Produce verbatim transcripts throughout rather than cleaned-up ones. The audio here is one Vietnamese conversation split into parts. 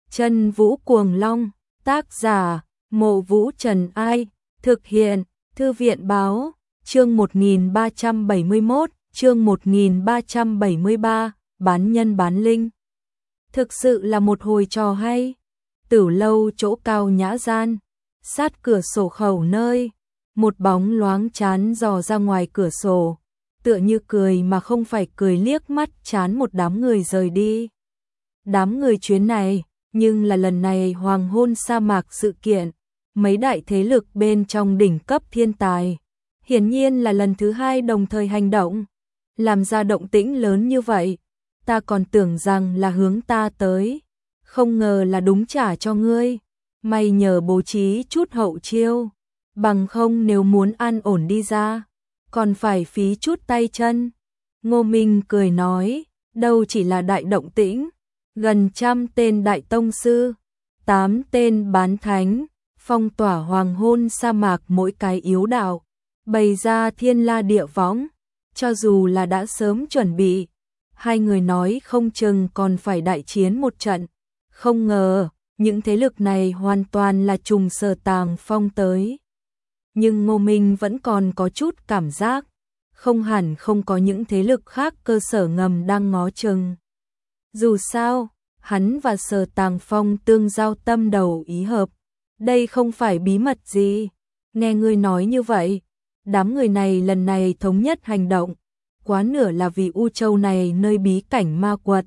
Chân Vũ Cuồng Long, tác giả, Mộ Vũ Trần Ai, thực hiện, Thư viện Báo, chương một nghìn ba trăm bảy mươi mốt, chương một nghìn ba trăm bảy mươi ba, bán nhân bán linh. Thực sự là một hồi trò hay. Tử lâu chỗ cao nhã gian, sát cửa sổ khẩu nơi, một bóng loáng chán dò ra ngoài cửa sổ, tựa như cười mà không phải cười, liếc mắt chán một đám người rời đi. Đám người chuyến này, nhưng là lần này hoàng hôn sa mạc sự kiện, mấy đại thế lực bên trong đỉnh cấp thiên tài, hiển nhiên là lần thứ hai đồng thời hành động, làm ra động tĩnh lớn như vậy. Ta còn tưởng rằng là hướng ta tới, không ngờ là đúng trả cho ngươi. May nhờ bố trí chút hậu chiêu, bằng không nếu muốn an ổn đi ra, còn phải phí chút tay chân. Ngô Minh cười nói, đâu chỉ là đại động tĩnh, gần trăm tên đại tông sư, tám tên bán thánh, phong tỏa hoàng hôn sa mạc mỗi cái yếu đạo, bày ra thiên la địa võng, cho dù là đã sớm chuẩn bị, hai người nói không chừng còn phải đại chiến một trận. Không ngờ, những thế lực này hoàn toàn là trùng Sở Tàng Phong tới. Nhưng Ngô Minh vẫn còn có chút cảm giác, không hẳn không có những thế lực khác cơ sở ngầm đang ngó chừng. Dù sao, hắn và Sở Tàng Phong tương giao tâm đầu ý hợp, đây không phải bí mật gì. Nghe ngươi nói như vậy, đám người này lần này thống nhất hành động, quá nửa là vì U Châu này nơi bí cảnh ma quật.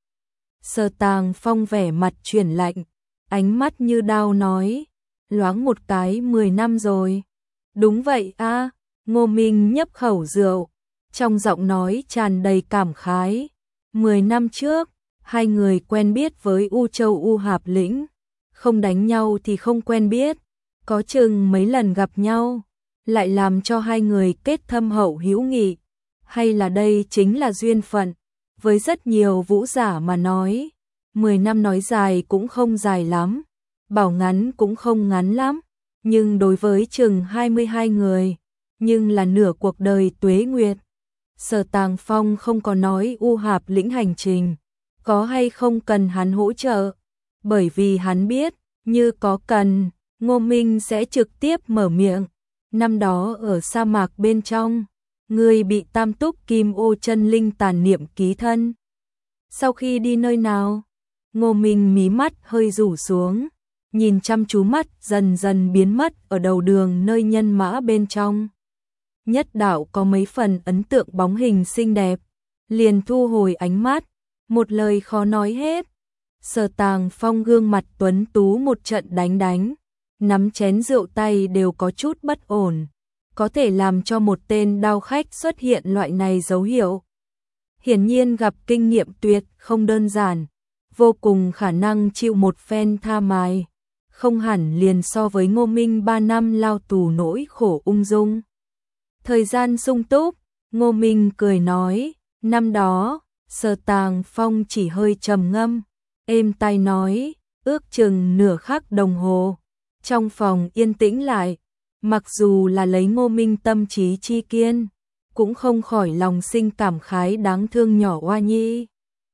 Sở Tàng Phong vẻ mặt chuyển lạnh, ánh mắt như đao nói, loáng một cái mười năm rồi. Đúng vậy a. À, Ngô Minh nhấp khẩu rượu, trong giọng nói tràn đầy cảm khái. Mười năm trước, hai người quen biết với U Châu U Hạp Lĩnh, không đánh nhau thì không quen biết, có chừng mấy lần gặp nhau, lại làm cho hai người kết thâm hậu hữu nghị. Hay là đây chính là duyên phận? Với rất nhiều vũ giả mà nói, mười năm nói dài cũng không dài lắm, bảo ngắn cũng không ngắn lắm, nhưng đối với chừng hai mươi hai người, nhưng là nửa cuộc đời tuế nguyệt. Sở Tàng Phong không có nói U Hạp Lĩnh hành trình, có hay không cần hắn hỗ trợ, bởi vì hắn biết, như có cần, Ngô Minh sẽ trực tiếp mở miệng. Năm đó ở sa mạc bên trong, người bị tam túc kim ô chân linh tàn niệm ký thân. Sau khi đi nơi nào? Ngô Minh mí mắt hơi rủ xuống, nhìn chăm chú, mắt dần dần biến mất ở đầu đường nơi nhân mã bên trong. Nhất đạo có mấy phần ấn tượng bóng hình xinh đẹp, liền thu hồi ánh mắt, một lời khó nói hết. Sở Tàng Phong gương mặt tuấn tú một trận đánh đánh, nắm chén rượu tay đều có chút bất ổn. Có thể làm cho một tên đao khách xuất hiện loại này dấu hiệu, hiển nhiên gặp kinh nghiệm tuyệt không đơn giản, vô cùng khả năng chịu một phen tha mài, không hẳn liền so với Ngô Minh ba năm lao tù nỗi khổ ung dung. Thời gian sung túc, Ngô Minh cười nói, năm đó, Sở Tàng Phong chỉ hơi trầm ngâm, êm tai nói, ước chừng nửa khắc đồng hồ, trong phòng yên tĩnh lại. Mặc dù là lấy Ngô Minh tâm trí chi kiên, cũng không khỏi lòng sinh cảm khái đáng thương nhỏ oa nhi.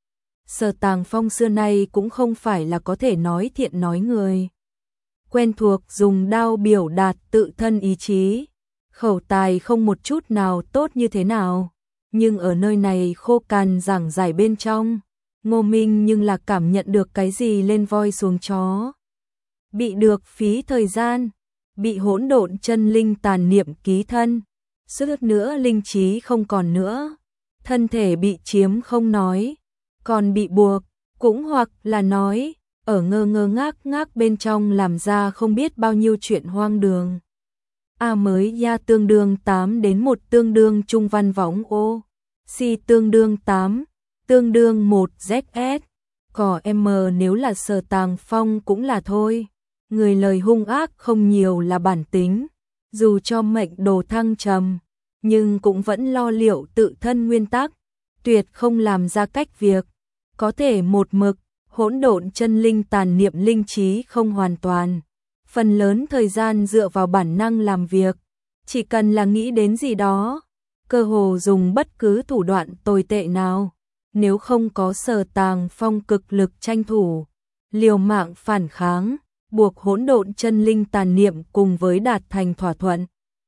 Sở Tàng Phong xưa nay cũng không phải là có thể nói thiện nói người, quen thuộc dùng đao biểu đạt tự thân ý chí, khẩu tài không một chút nào tốt như thế nào, nhưng ở nơi này khô cằn giảng giải bên trong, Ngô Minh nhưng là cảm nhận được cái gì lên voi xuống chó. Bị được phí thời gian, bị hỗn độn chân linh tàn niệm ký thân, suýt nữa linh trí không còn nữa, thân thể bị chiếm không nói, còn bị buộc, cũng hoặc là nói, ở ngơ ngơ ngác ngác bên trong làm ra không biết bao nhiêu chuyện hoang đường. A mới ya tương đương tám đến một tương đương trung văn võng ô, si tương đương tám, tương đương một Z S, cỏ M nếu là Sở Tàng Phong cũng là thôi. Người lời hung ác không nhiều là bản tính, dù cho mệnh đồ thăng trầm, nhưng cũng vẫn lo liệu tự thân nguyên tắc, tuyệt không làm ra cách việc, có thể một mực, hỗn độn chân linh tàn niệm linh trí không hoàn toàn, phần lớn thời gian dựa vào bản năng làm việc, chỉ cần là nghĩ đến gì đó, cơ hồ dùng bất cứ thủ đoạn tồi tệ nào, nếu không có Sở Tàng Phong cực lực tranh thủ, liều mạng phản kháng, buộc hỗn độn chân linh tàn niệm cùng với đạt thành thỏa thuận.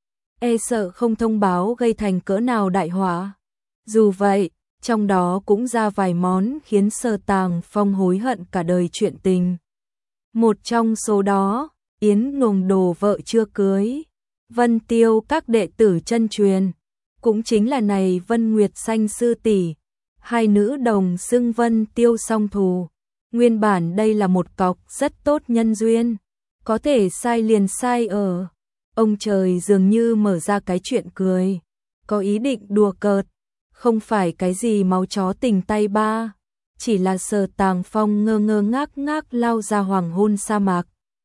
E sợ không thông báo gây thành cỡ nào đại họa. Dù vậy, trong đó cũng ra vài món khiến Sở Tàng Phong hối hận cả đời chuyện tình. Một trong số đó, Yến Nùng đồ vợ chưa cưới, Vân Tiêu các đệ tử chân truyền, cũng chính là này Vân Nguyệt Xanh sư tỷ, hai nữ đồng xưng Vân Tiêu song thù. Nguyên bản đây là một cọc rất tốt nhân duyên, có thể sai liền sai ở. Ông trời dường như mở ra cái chuyện cười, có ý định đùa cợt, không phải cái gì máu chó tình tay ba, chỉ là Sở Tàng Phong ngơ ngơ ngác ngác lao ra hoàng hôn sa mạc.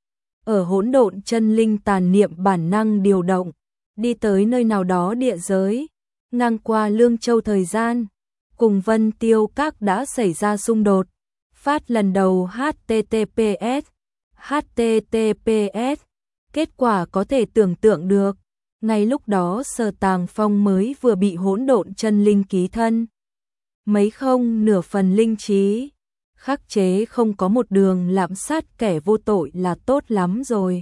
Ở hỗn độn chân linh tàn niệm bản năng điều động, đi tới nơi nào đó địa giới, ngang qua Lương Châu thời gian, cùng Vân Tiêu các đã xảy ra xung đột. Phát lần đầu H T T P S, H T T P S, kết quả có thể tưởng tượng được, ngay lúc đó Sở Tàng Phong mới vừa bị hỗn độn chân linh ký thân. Mấy không nửa phần linh trí, khắc chế không có một đường lạm sát kẻ vô tội là tốt lắm rồi.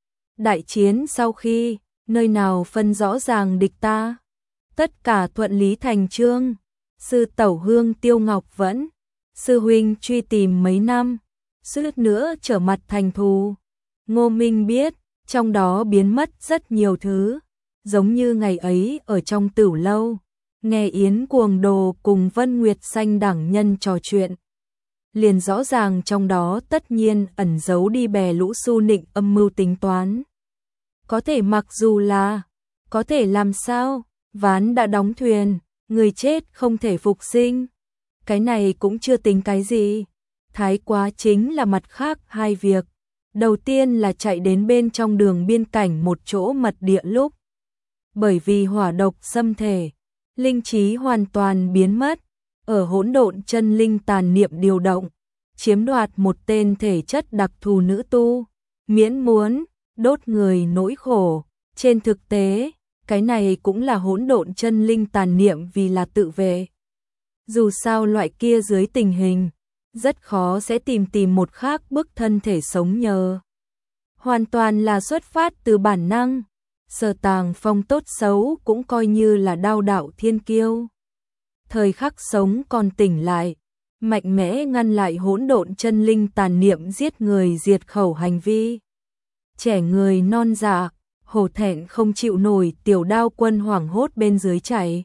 Đại chiến sau khi, nơi nào phân rõ ràng địch ta, tất cả thuận lý thành chương. Sư tẩu Hương Tiêu Ngọc vẫn, sư huynh truy tìm mấy năm, suýt nữa trở mặt thành thù. Ngô Minh biết, trong đó biến mất rất nhiều thứ, giống như ngày ấy ở trong Tửu lâu, nghe Yến Cuồng Đồ cùng Vân Nguyệt Xanh đẳng nhân trò chuyện. Liền rõ ràng trong đó tất nhiên ẩn giấu đi bè lũ su nịnh âm mưu tính toán. Có thể mặc dù là, có thể làm sao, ván đã đóng thuyền, người chết không thể phục sinh. Cái này cũng chưa tính cái gì. Thái quá chính là mặt khác hai việc. Đầu tiên là chạy đến bên trong đường biên cảnh một chỗ mật địa lúc. Bởi vì hỏa độc xâm thể, linh trí hoàn toàn biến mất. Ở hỗn độn chân linh tàn niệm điều động, chiếm đoạt một tên thể chất đặc thù nữ tu, miễn muốn, đốt người nỗi khổ. Trên thực tế, cái này cũng là hỗn độn chân linh tàn niệm vì là tự vệ. Dù sao loại kia dưới tình hình, rất khó sẽ tìm tìm một khác bức thân thể sống nhờ. Hoàn toàn là xuất phát từ bản năng. Sở Tàng Phong tốt xấu cũng coi như là đao đạo thiên kiêu. Thời khắc sống còn tỉnh lại, mạnh mẽ ngăn lại hỗn độn chân linh tàn niệm giết người diệt khẩu hành vi. Trẻ người non dạ, hổ thẹn không chịu nổi, tiểu đao quân hoảng hốt bên dưới chạy.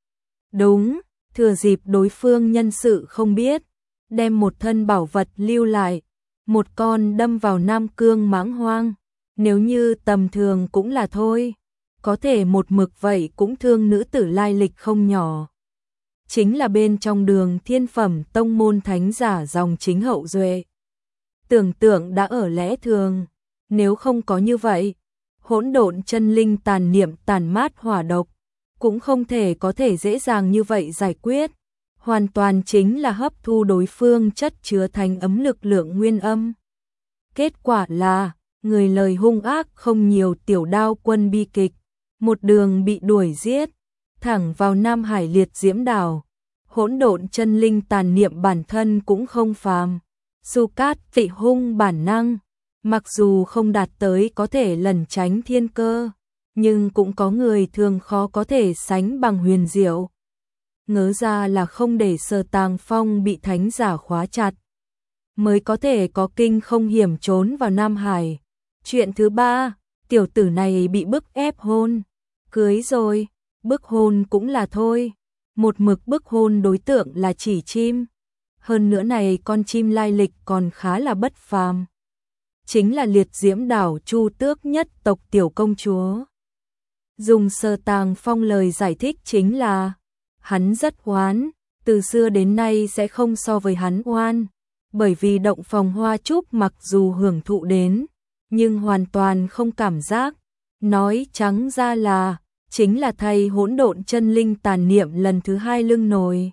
Đúng, thừa dịp đối phương nhân sự không biết, đem một thân bảo vật lưu lại, một con đâm vào Nam Cương mãng hoang. Nếu như tầm thường cũng là thôi, có thể một mực vậy cũng thương nữ tử lai lịch không nhỏ. Chính là bên trong đường thiên phẩm tông môn thánh giả dòng chính hậu duệ. Tưởng tượng đã ở lẽ thường, nếu không có như vậy, hỗn độn chân linh tàn niệm tàn mát hỏa độc, cũng không thể có thể dễ dàng như vậy giải quyết. Hoàn toàn chính là hấp thu đối phương chất chứa thành ấm lực lượng nguyên âm. Kết quả là, người lời hung ác không nhiều, tiểu đao quân bi kịch, một đường bị đuổi giết, thẳng vào Nam Hải liệt diễm đảo. Hỗn độn chân linh tàn niệm bản thân cũng không phàm, Su Cát Tị hung bản năng, mặc dù không đạt tới có thể lẩn tránh thiên cơ, nhưng cũng có người thường khó có thể sánh bằng huyền diệu. Ngớ ra là không để Sở Tàng Phong bị thánh giả khóa chặt, mới có thể có kinh không hiểm trốn vào Nam Hải. Chuyện thứ ba, tiểu tử này bị bức ép hôn, cưới rồi, bức hôn cũng là thôi, một mực bức hôn đối tượng là chỉ chim. Hơn nữa này con chim lai lịch còn khá là bất phàm. Chính là liệt diễm đảo Chu Tước nhất tộc tiểu công chúa. Dùng Sở Tàng Phong lời giải thích chính là, hắn rất oán, từ xưa đến nay sẽ không so với hắn oan, bởi vì động phòng hoa trúc mặc dù hưởng thụ đến, nhưng hoàn toàn không cảm giác. Nói trắng ra là, chính là thay hỗn độn chân linh tàn niệm lần thứ hai lưng nồi.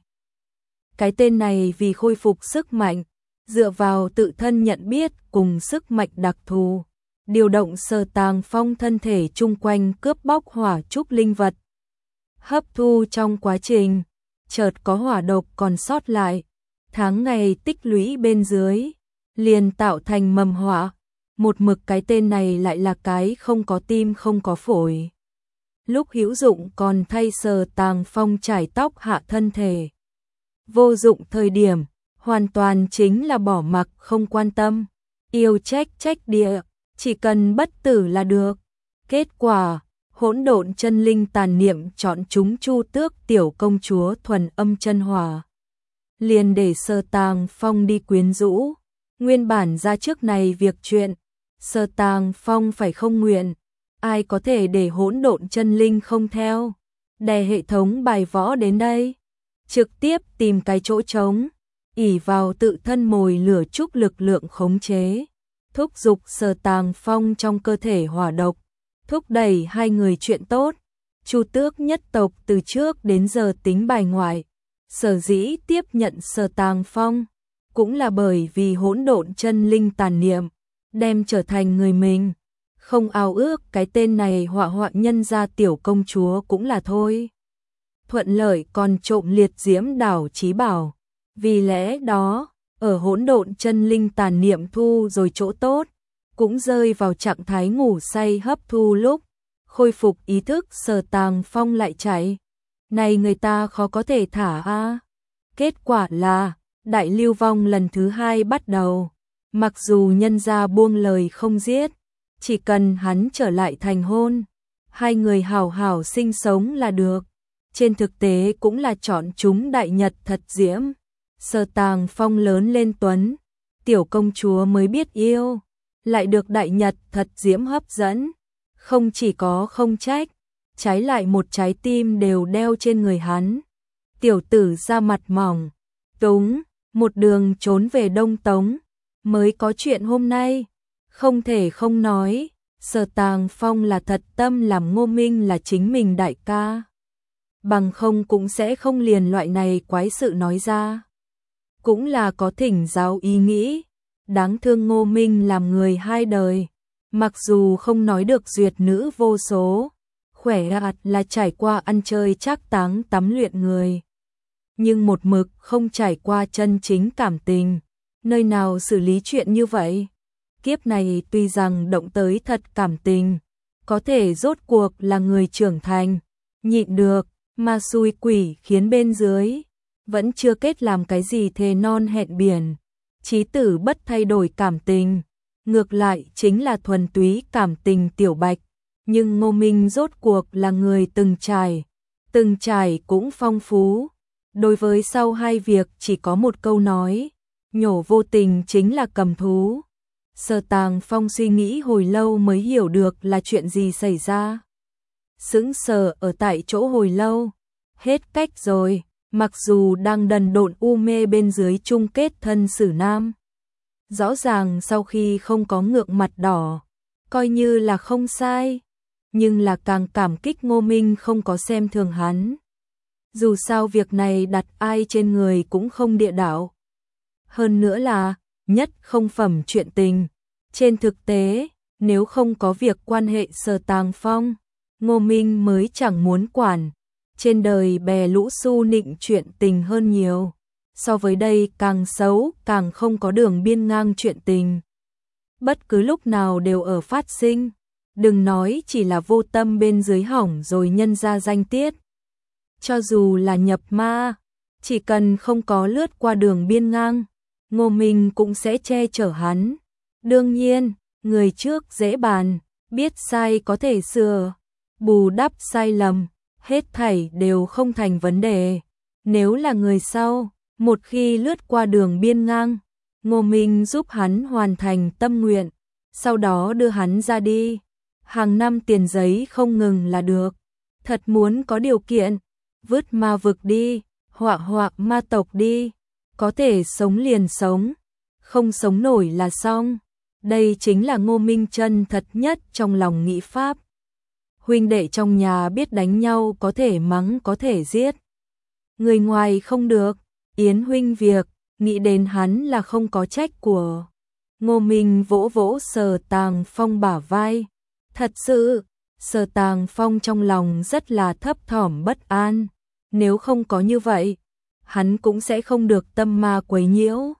Cái tên này vì khôi phục sức mạnh, dựa vào tự thân nhận biết cùng sức mạnh đặc thù, điều động Sở Tàng Phong thân thể chung quanh cướp bóc hỏa trúc linh vật. Hấp thu trong quá trình, chợt có hỏa độc còn sót lại, tháng ngày tích lũy bên dưới, liền tạo thành mầm họa. Một mực cái tên này lại là cái không có tim không có phổi. Lúc hữu dụng còn thay Sở Tàng Phong trải tóc hạ thân thể. Vô dụng thời điểm, hoàn toàn chính là bỏ mặc không quan tâm. Yêu trách trách địa, chỉ cần bất tử là được. Kết quả, hỗn độn chân linh tàn niệm chọn chúng Chu Tước tiểu công chúa thuần âm chân hỏa. Liền để Sở Tàng Phong đi quyến rũ. Nguyên bản ra trước này việc chuyện, Sở Tàng Phong phải không nguyện, ai có thể để hỗn độn chân linh không theo. Đè hệ thống bài võ đến đây, trực tiếp tìm cái chỗ trống, ỷ vào tự thân mồi lửa trúc lực lượng khống chế, thúc giục Sở Tàng Phong trong cơ thể hỏa độc, thúc đẩy hai người chuyện tốt. Chu Tước nhất tộc từ trước đến giờ tính bài ngoại, sở dĩ tiếp nhận Sở Tàng Phong cũng là bởi vì hỗn độn chân linh tàn niệm đem trở thành người mình, không ao ước cái tên này họa họa nhân gia tiểu công chúa cũng là thôi. Thuận lợi còn trộm liệt diễm đảo chí bảo, vì lẽ đó, ở hỗn độn chân linh tàn niệm thu rồi chỗ tốt, cũng rơi vào trạng thái ngủ say hấp thu lúc khôi phục ý thức Sở Tàng Phong lại chạy. Này người ta khó có thể thả a. Kết quả là đại lưu vong lần thứ hai bắt đầu. Mặc dù nhân gia buông lời không giết, chỉ cần hắn trở lại thành hôn, hai người hảo hảo sinh sống là được. Trên thực tế cũng là chọn chúng đại nhật thật diễm. Sở Tàng Phong lớn lên tuấn, tiểu công chúa mới biết yêu, lại được đại nhật thật diễm hấp dẫn. Không chỉ có không trách, trái lại một trái tim đều đeo trên người hắn. Tiểu tử ra mặt mỏng, túng, một đường trốn về Đông Tống, mới có chuyện hôm nay. Không thể không nói, Sở Tàng Phong là thật tâm làm Ngô Minh là chính mình đại ca. Bằng không cũng sẽ không liền loại này quái sự nói ra. Cũng là có thỉnh giáo ý nghĩ, đáng thương Ngô Minh làm người hai đời. Mặc dù không nói được duyệt nữ vô số, khỏe ạt là trải qua ăn chơi trác táng tắm luyện người. Nhưng một mực không trải qua chân chính cảm tình, nơi nào xử lý chuyện như vậy. Kiếp này tuy rằng động tới thật cảm tình, có thể rốt cuộc là người trưởng thành, nhịn được, mà xui quỷ khiến bên dưới, vẫn chưa kết làm cái gì thề non hẹn biển. Chí tử bất thay đổi cảm tình, ngược lại chính là thuần túy cảm tình tiểu bạch. Nhưng Ngô Minh rốt cuộc là người từng trải, từng trải cũng phong phú. Đối với sau hai việc chỉ có một câu nói, nhổ vô tình chính là cầm thú. Sở Tàng Phong suy nghĩ hồi lâu mới hiểu được là chuyện gì xảy ra. Sững sờ ở tại chỗ hồi lâu, hết cách rồi, mặc dù đang đần độn u mê bên dưới chung kết thân xử nam. Rõ ràng sau khi không có ngượng mặt đỏ, coi như là không sai, nhưng là càng cảm kích Ngô Minh không có xem thường hắn. Dù sao việc này đặt ai trên người cũng không địa đạo. Hơn nữa là, nhất không phẩm chuyện tình. Trên thực tế, nếu không có việc quan hệ Sở Tàng Phong, Ngô Minh mới chẳng muốn quản. Trên đời bè lũ su nịnh chuyện tình hơn nhiều. So với đây càng xấu, càng không có đường biên ngang chuyện tình. Bất cứ lúc nào đều ở phát sinh. Đừng nói chỉ là vô tâm bên dưới hỏng rồi nhân ra danh tiết. Cho dù là nhập ma, chỉ cần không có lướt qua đường biên ngang, Ngô Minh cũng sẽ che chở hắn. Đương nhiên, người trước dễ bàn, biết sai có thể sửa, bù đắp sai lầm, hết thảy đều không thành vấn đề. Nếu là người sau, một khi lướt qua đường biên ngang, Ngô Minh giúp hắn hoàn thành tâm nguyện, sau đó đưa hắn ra đi. Hàng năm tiền giấy không ngừng là được. Thật muốn có điều kiện, vứt ma vực đi, họa họa ma tộc đi. Có thể sống liền sống, không sống nổi là xong. Đây chính là Ngô Minh chân thật nhất trong lòng nghĩ pháp. Huynh đệ trong nhà biết đánh nhau có thể mắng có thể giết. Người ngoài không được, Yến huynh việc, nghĩ đến hắn là không có trách của. Ngô Minh vỗ vỗ Sở Tàng Phong bả vai. Thật sự, Sở Tàng Phong trong lòng rất là thấp thỏm bất an. Nếu không có như vậy, hắn cũng sẽ không được tâm ma quấy nhiễu.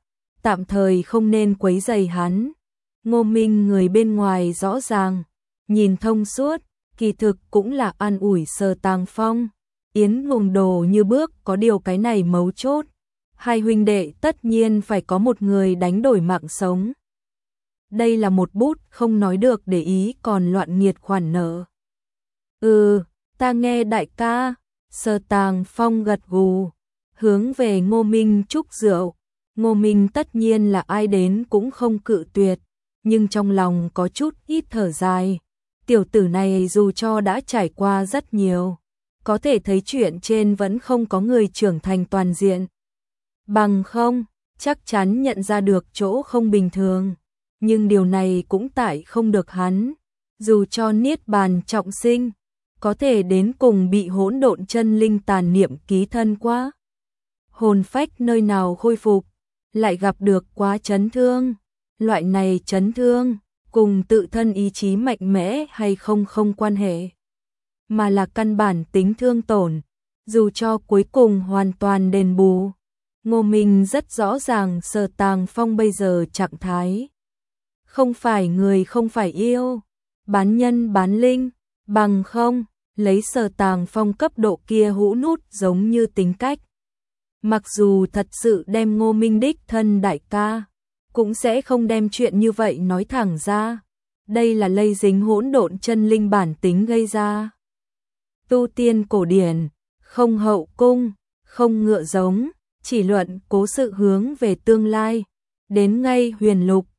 tạm thời không nên quấy rầy hắn. Ngô Minh người bên ngoài rõ ràng, nhìn thông suốt, kỳ thực cũng là an ủi Sở Tàng Phong. Yến Ngùng Đồ như bước, có điều cái này mấu chốt. Hai huynh đệ tất nhiên phải có một người đánh đổi mạng sống. Đây là một bút không nói được để ý còn loạn nghiệt khoản nợ. Ừ, ta nghe đại ca. Sở Tàng Phong gật gù, hướng về Ngô Minh chúc rượu. Ngô Minh tất nhiên là ai đến cũng không cự tuyệt, nhưng trong lòng có chút ít thở dài. Tiểu tử này dù cho đã trải qua rất nhiều, có thể thấy chuyện trên vẫn không có người trưởng thành toàn diện. Bằng không, chắc chắn nhận ra được chỗ không bình thường. Nhưng điều này cũng tại không được hắn. Dù cho niết bàn trọng sinh, có thể đến cùng bị hỗn độn chân linh tàn niệm ký thân quá. Hồn phách nơi nào khôi phục, lại gặp được quá chấn thương. Loại này chấn thương, cùng tự thân ý chí mạnh mẽ hay không không quan hệ, mà là căn bản tính thương tổn, dù cho cuối cùng hoàn toàn đền bù. Ngô Minh rất rõ ràng Sở Tàng Phong bây giờ trạng thái. Không phải người không phải yêu, bán nhân bán linh, bằng không, lấy Sở Tàng Phong cấp độ kia hũ nút giống như tính cách. Mặc dù thật sự đem Ngô Minh đích thân đại ca, cũng sẽ không đem chuyện như vậy nói thẳng ra. Đây là lây dính hỗn độn chân linh bản tính gây ra. Tu tiên cổ điển, không hậu cung, không ngựa giống, chỉ luận cố sự hướng về tương lai. Đến ngay huyền lục,